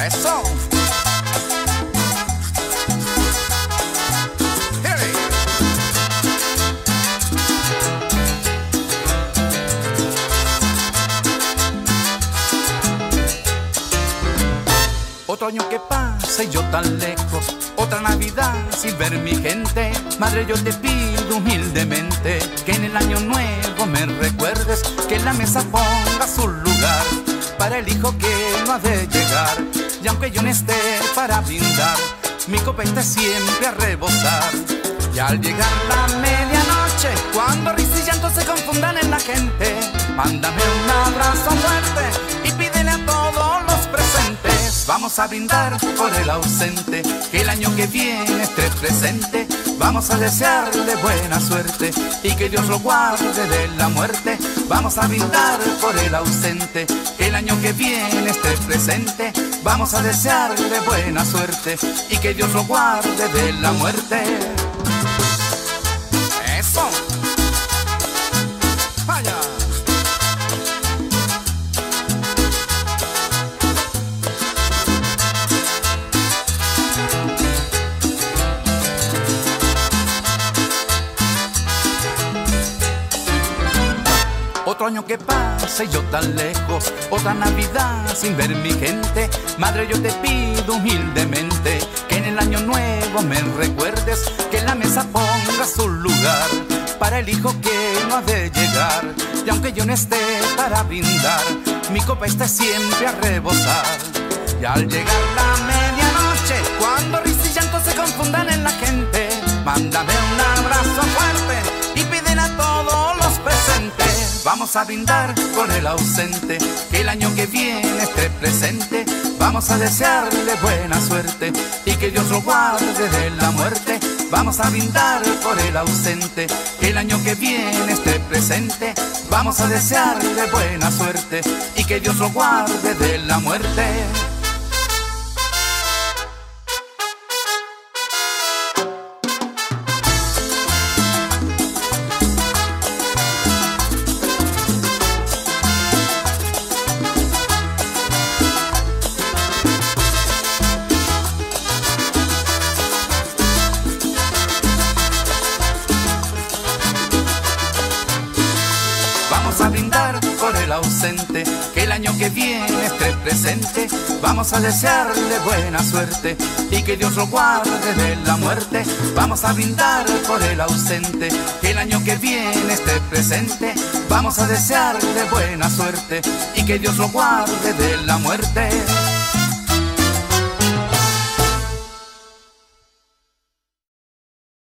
Eso. Otro año que pasa y yo tan lejos, otra Navidad sin ver mi gente. Madre, yo te pido humildemente que en el año nuevo me recuerdes, que en la mesa ponga su lugar para el hijo que no ha de llegar. Y aunque yo no esté para brindar, mi copa esté siempre a rebosar. Y al llegar la medianoche, cuando risas y llanto se confundan en la gente, mándame un abrazo fuerte y pídele a todos los presentes. Vamos a brindar por el ausente, que el año que viene esté presente. Vamos a desearle buena suerte y que Dios lo guarde de la muerte. Vamos a brindar por el ausente, que el año que viene esté presente. Vamos a desearle buena suerte y que Dios lo guarde de la muerte. Eso. Vaya. Otro año que pasa y yo tan lejos, otra Navidad sin ver mi gente. Madre, yo te pido humildemente que en el año nuevo me recuerdes, que en la mesa ponga su lugar para el hijo que no ha de llegar. Y aunque yo no esté para brindar, mi copa esté siempre a rebosar. Y al llegar la medianoche, cuando risas y llanto se confundan en la gente, mándame un abrazo fuerte y pídele a todos los presentes. Vamos a brindar por el ausente, que el año que viene esté presente. Vamos a desearle buena suerte y que Dios lo guarde de la muerte. Vamos a brindar por el ausente, que el año que viene esté presente. Vamos a desearle buena suerte y que Dios lo guarde de la muerte. Vamos a brindar por el ausente, que el año que viene esté presente. Vamos a desearle buena suerte y que Dios lo guarde de la muerte. Vamos a brindar por el ausente, que el año que viene esté presente. Vamos a desearle buena suerte y que Dios lo guarde de la muerte.